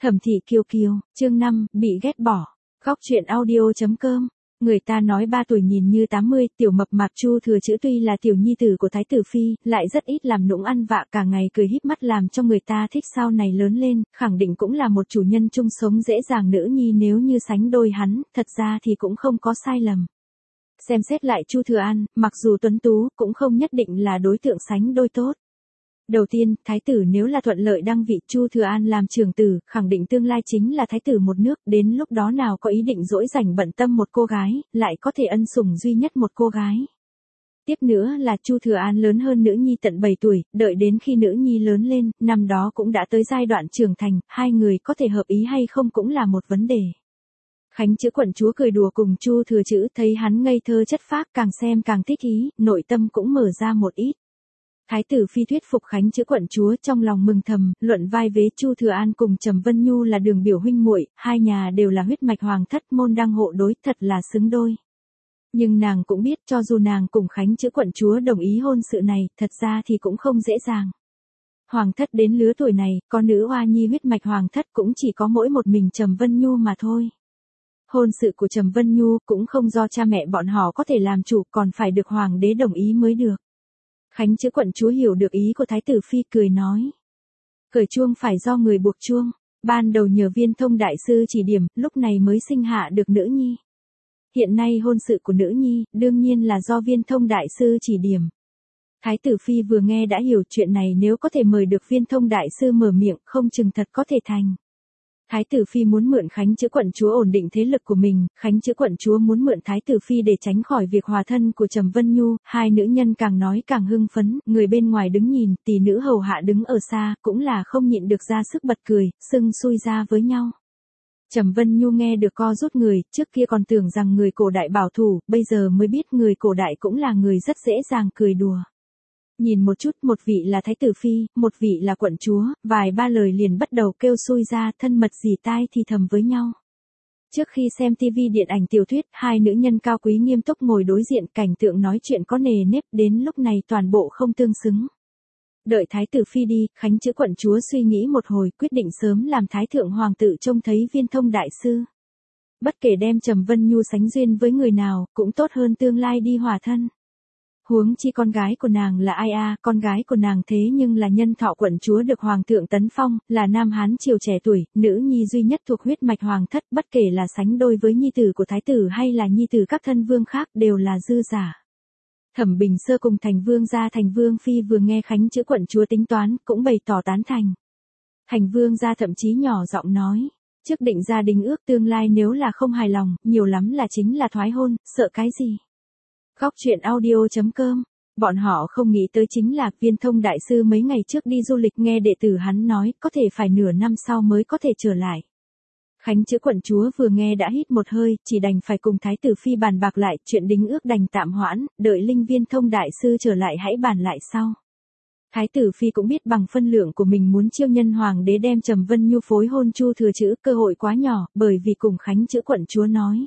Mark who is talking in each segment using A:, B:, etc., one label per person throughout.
A: Thẩm Thị Kiều Kiều, chương 5, bị ghét bỏ. Góc truyện audio.com. Người ta nói 3 tuổi nhìn như 80, tiểu mập mạp Chu Thừa Chữ tuy là tiểu nhi tử của Thái tử phi, lại rất ít làm nũng ăn vạ, cả ngày cười híp mắt làm cho người ta thích, sau này lớn lên, khẳng định cũng là một chủ nhân chung sống dễ dàng nữ nhi. Nếu như sánh đôi hắn, thật ra thì cũng không có sai lầm. Xem xét lại Chu Thừa An, mặc dù tuấn tú, cũng không nhất định là đối tượng sánh đôi tốt. Đầu tiên, thái tử nếu là thuận lợi đăng vị, Chu Thừa An làm trưởng tử, khẳng định tương lai chính là thái tử một nước, đến lúc đó nào có ý định dỗi rảnh bận tâm một cô gái, lại có thể ân sủng duy nhất một cô gái. Tiếp nữa là Chu Thừa An lớn hơn nữ nhi tận 7 tuổi, đợi đến khi nữ nhi lớn lên, năm đó cũng đã tới giai đoạn trưởng thành, hai người có thể hợp ý hay không cũng là một vấn đề. Khánh Chữ quận chúa cười đùa cùng Chu Thừa Chữ, thấy hắn ngây thơ chất phác, càng xem càng thích ý, nội tâm cũng mở ra một ít. Thái tử phi thuyết phục Khánh Chữ quận chúa, trong lòng mừng thầm, luận vai vế Chu Thừa An cùng Trầm Vân Nhu là đường biểu huynh muội, hai nhà đều là huyết mạch hoàng thất, môn đăng hộ đối, thật là xứng đôi. Nhưng nàng cũng biết, cho dù nàng cùng Khánh Chữ quận chúa đồng ý hôn sự này, thật ra thì cũng không dễ dàng. Hoàng thất đến lứa tuổi này, có nữ oa nhi huyết mạch hoàng thất cũng chỉ có mỗi một mình Trầm Vân Nhu mà thôi. Hôn sự của Trầm Vân Nhu cũng không do cha mẹ bọn họ có thể làm chủ, còn phải được hoàng đế đồng ý mới được. Khánh Chữ quận chúa hiểu được ý của thái tử phi, cười nói. Cởi chuông phải do người buộc chuông, ban đầu nhờ Viên Thông đại sư chỉ điểm, lúc này mới sinh hạ được nữ nhi. Hiện nay hôn sự của nữ nhi, đương nhiên là do Viên Thông đại sư chỉ điểm. Thái tử phi vừa nghe đã hiểu, chuyện này nếu có thể mời được Viên Thông đại sư mở miệng, không chừng thật có thể thành. Thái tử phi muốn mượn Khánh Chữ quận chúa ổn định thế lực của mình, Khánh Chữ quận chúa muốn mượn thái tử phi để tránh khỏi việc hòa thân của Trầm Vân Nhu, hai nữ nhân càng nói càng hưng phấn, người bên ngoài đứng nhìn, tỷ nữ hầu hạ đứng ở xa, cũng là không nhịn được ra sức bật cười, sưng xui ra với nhau. Trầm Vân Nhu nghe được co rút người, trước kia còn tưởng rằng người cổ đại bảo thủ, bây giờ mới biết người cổ đại cũng là người rất dễ dàng cười đùa. Nhìn một chút, một vị là thái tử phi, một vị là quận chúa, vài ba lời liền bắt đầu kêu xui ra, thân mật dì tai thì thầm với nhau. Trước khi xem tivi điện ảnh tiểu thuyết, hai nữ nhân cao quý nghiêm túc ngồi đối diện, cảnh tượng nói chuyện có nề nếp, đến lúc này toàn bộ không tương xứng. Đợi thái tử phi đi, Khánh Chữ quận chúa suy nghĩ một hồi, quyết định sớm làm thái thượng hoàng tử trông thấy Viên Thông đại sư. Bất kể đem Trầm Vân Nhu sánh duyên với người nào, cũng tốt hơn tương lai đi hòa thân. Huống chi con gái của nàng là ai a, con gái của nàng thế nhưng là Nhân Thọ quận chúa được hoàng thượng tấn phong, là nam hán triều trẻ tuổi, nữ nhi duy nhất thuộc huyết mạch hoàng thất, bất kể là sánh đôi với nhi tử của thái tử hay là nhi tử các thân vương khác đều là dư giả. Thẩm Bình Sơ cùng Thành Vương gia Thành Vương phi vừa nghe Khánh Chữ quận chúa tính toán, cũng bày tỏ tán thành. Thành Vương gia thậm chí nhỏ giọng nói, trước định gia đình ước tương lai nếu là không hài lòng, nhiều lắm là chính là thoái hôn, sợ cái gì. Góc truyện audio.com. Bọn họ không nghĩ tới chính là Viên Thông đại sư mấy ngày trước đi du lịch, nghe đệ tử hắn nói, có thể phải nửa năm sau mới có thể trở lại. Khánh Chữ quận chúa vừa nghe đã hít một hơi, chỉ đành phải cùng thái tử phi bàn bạc lại, chuyện đính ước đành tạm hoãn, đợi linh Viên Thông đại sư trở lại hãy bàn lại sau. Thái tử phi cũng biết bằng phân lượng của mình muốn chiêu nhân hoàng đế đem Trầm Vân Nhu phối hôn Chu Thừa Chữ, cơ hội quá nhỏ, bởi vì cùng Khánh Chữ quận chúa nói.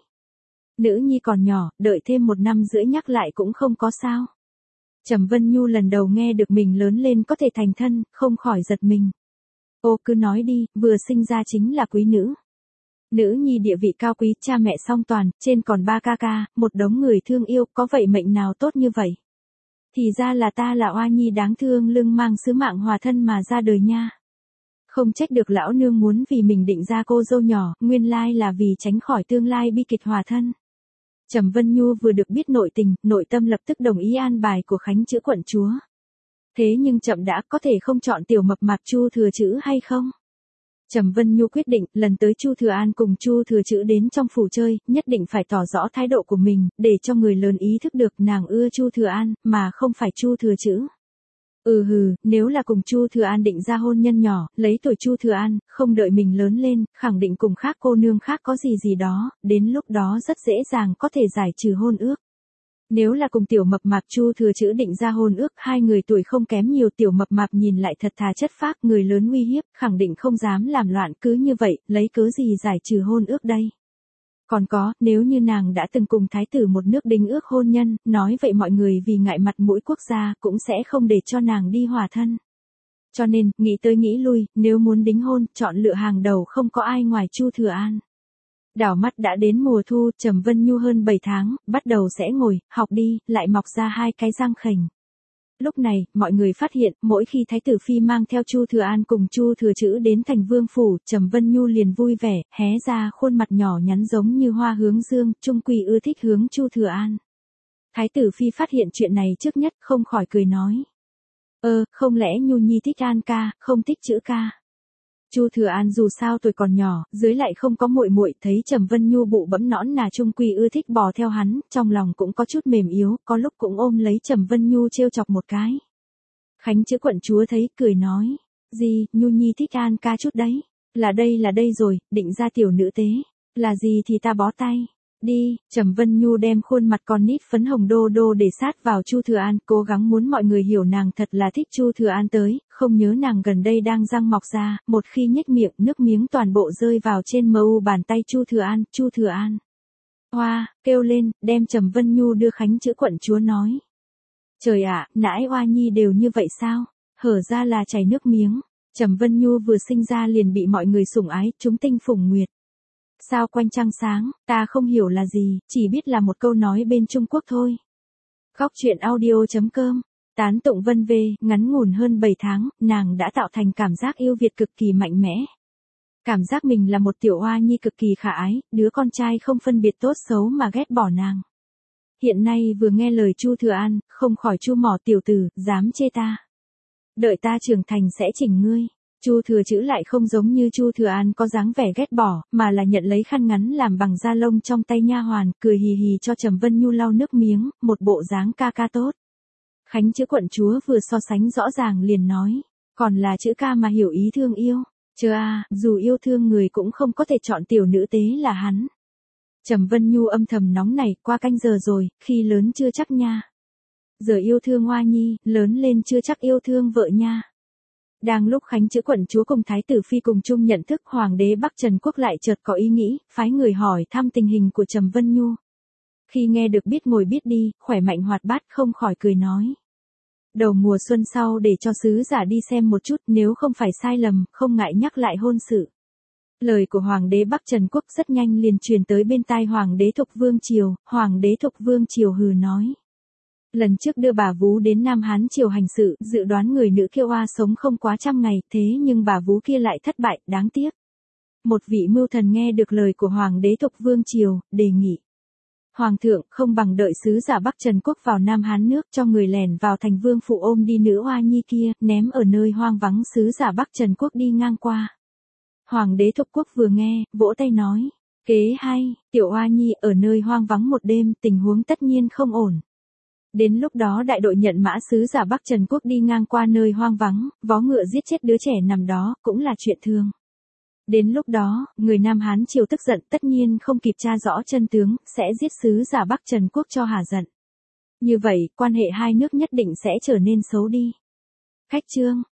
A: Nữ nhi còn nhỏ, đợi thêm 1 năm rưỡi nhắc lại cũng không có sao. Trầm Vân Nhu lần đầu nghe được mình lớn lên có thể thành thân, không khỏi giật mình. Ô cứ nói đi, vừa sinh ra chính là quý nữ. Nữ nhi địa vị cao quý, cha mẹ song toàn, trên còn 3 ca ca, một đống người thương yêu, có vậy mệnh nào tốt như vậy. Thì ra là ta là oa nhi đáng thương lưng mang sứ mạng hòa thân mà ra đời nha. Không trách được lão nương muốn vì mình định ra cô dâu nhỏ, nguyên lai là vì tránh khỏi tương lai bi kịch hòa thân. Trầm Vân Nhu vừa được biết nội tình, nội tâm lập tức đồng ý an bài của Khánh Chữ quận chúa. Thế nhưng chậm đã, có thể không chọn tiểu mập mạp Chu Thừa Chữ hay không? Trầm Vân Nhu quyết định, lần tới Chu Thừa An cùng Chu Thừa Chữ đến trong phủ chơi, nhất định phải tỏ rõ thái độ của mình, để cho người lớn ý thức được nàng ưa Chu Thừa An, mà không phải Chu Thừa Chữ. Nếu là cùng Chu Thừa An định ra hôn nhân nhỏ, lấy tuổi Chu Thừa An, không đợi mình lớn lên, khẳng định cùng khác cô nương khác có gì đó, đến lúc đó rất dễ dàng có thể giải trừ hôn ước. Nếu là cùng tiểu mập mạp Chu Thừa Chữ định ra hôn ước, hai người tuổi không kém nhiều, tiểu mập mạp nhìn lại thật thà chất phác, người lớn uy hiếp, khẳng định không dám làm loạn, cứ như vậy, lấy cớ gì giải trừ hôn ước đây. Còn có, nếu như nàng đã từng cùng thái tử một nước đính ước hôn nhân, nói vậy mọi người vì ngại mặt mũi quốc gia cũng sẽ không để cho nàng đi hòa thân. Cho nên, nghĩ tới nghĩ lui, nếu muốn đính hôn, chọn lựa hàng đầu không có ai ngoài Chu Thừa An. Đảo mắt đã đến mùa thu, Trầm Vân Nhu hơn 7 tháng, bắt đầu sẽ ngồi, học đi, lại mọc ra 2 cái răng khểnh. Lúc này, mọi người phát hiện, mỗi khi Thái tử Phi mang theo Chu Thừa An cùng Chu Thừa Chữ đến thành vương phủ, Trầm Vân Nhu liền vui vẻ, hé ra khuôn mặt nhỏ nhắn giống như hoa hướng dương, trung quy ưa thích hướng Chu Thừa An. Thái tử Phi phát hiện chuyện này trước nhất, không khỏi cười nói. Không lẽ Nhu Nhi thích An ca, không thích Chữ ca. Chu Thừa An dù sao tuổi còn nhỏ, dưới lại không có muội muội, thấy Trầm Vân Nhu bụ bẫm nõn nà trung quy ưa thích bò theo hắn, trong lòng cũng có chút mềm yếu, có lúc cũng ôm lấy Trầm Vân Nhu trêu chọc một cái. Khánh Chữ quận chúa thấy, cười nói, gì, Nhu Nhi thích An ca chút đấy, là đây rồi, định ra tiểu nữ tế, là gì thì ta bó tay. Đi, Trầm Vân Nhu đem khuôn mặt con nít phấn hồng đô đô để sát vào Chu Thừa An, cố gắng muốn mọi người hiểu nàng thật là thích Chu Thừa An tới, không nhớ nàng gần đây đang răng mọc ra, một khi nhếch miệng, nước miếng toàn bộ rơi vào trên mu bàn tay Chu Thừa An. Hoa, kêu lên, đem Trầm Vân Nhu đưa Khánh Chữ quận chúa nói. Trời ạ, nãi Oa Nhi đều như vậy sao? Hở ra là chảy nước miếng. Trầm Vân Nhu vừa sinh ra liền bị mọi người sủng ái, chúng tinh phùng nguyệt. Sao quanh trăng sáng, ta không hiểu là gì, chỉ biết là một câu nói bên Trung Quốc thôi. Góc truyện audio.com, tán tụng Vân Vê, ngắn ngủn hơn 7 tháng, nàng đã tạo thành cảm giác yêu Việt cực kỳ mạnh mẽ. Cảm giác mình là một tiểu oa nhi cực kỳ khả ái, đứa con trai không phân biệt tốt xấu mà ghét bỏ nàng. Hiện nay vừa nghe lời Chu Thừa An, không khỏi chu mỏ tiểu tử, dám chê ta. Đợi ta trưởng thành sẽ chỉnh ngươi. Chu Thừa Chữ lại không giống như Chu Thừa An có dáng vẻ ghét bỏ, mà là nhận lấy khăn ngắn làm bằng da lông trong tay nha hoàn, cười hì hì cho Trầm Vân Nhu lau nước miếng, một bộ dáng ca ca tốt. Khánh Chữ quận chúa vừa so sánh rõ ràng liền nói, còn là Chữ ca mà hiểu ý thương yêu. Dù yêu thương người cũng không có thể chọn tiểu nữ tế là hắn. Trầm Vân Nhu âm thầm nóng nảy, qua canh giờ rồi, khi lớn chưa chắc nha. Giờ yêu thương Hoa Nhi, lớn lên chưa chắc yêu thương vợ nha. Đang lúc Khánh Chữ quận chúa cùng Thái tử Phi cùng chung nhận thức, Hoàng đế Bắc Trần Quốc lại chợt có ý nghĩ, phái người hỏi thăm tình hình của Trầm Vân Nhu. Khi nghe được biết ngồi biết đi, khỏe mạnh hoạt bát, không khỏi cười nói. Đầu mùa xuân sau để cho sứ giả đi xem một chút, nếu không phải sai lầm, không ngại nhắc lại hôn sự. Lời của Hoàng đế Bắc Trần Quốc rất nhanh liền truyền tới bên tai Hoàng đế Thục Vương Triều, Hoàng đế Thục Vương Triều hừ nói. Lần trước đưa bà Vú đến Nam Hán Triều hành sự, dự đoán người nữ kia oa sống không quá 100 ngày, thế nhưng bà Vú kia lại thất bại, đáng tiếc. Một vị mưu thần nghe được lời của Hoàng đế Thục Vương Triều, đề nghị. Hoàng thượng, không bằng đợi sứ giả Bắc Trần Quốc vào Nam Hán nước, cho người lèn vào thành vương phụ ôm đi nữ oa nhi kia, ném ở nơi hoang vắng, sứ giả Bắc Trần Quốc đi ngang qua. Hoàng đế Thục Quốc vừa nghe, vỗ tay nói, kế hay, tiểu oa nhi ở nơi hoang vắng một đêm, tình huống tất nhiên không ổn. Đến lúc đó đại đội nhận mã sứ giả Bắc Trần Quốc đi ngang qua nơi hoang vắng, vó ngựa giết chết đứa trẻ nằm đó, cũng là chuyện thường. Đến lúc đó, người Nam Hán Triều tức giận, tất nhiên không kịp tra rõ chân tướng, sẽ giết sứ giả Bắc Trần Quốc cho hả giận. Như vậy, quan hệ hai nước nhất định sẽ trở nên xấu đi. Khách chương.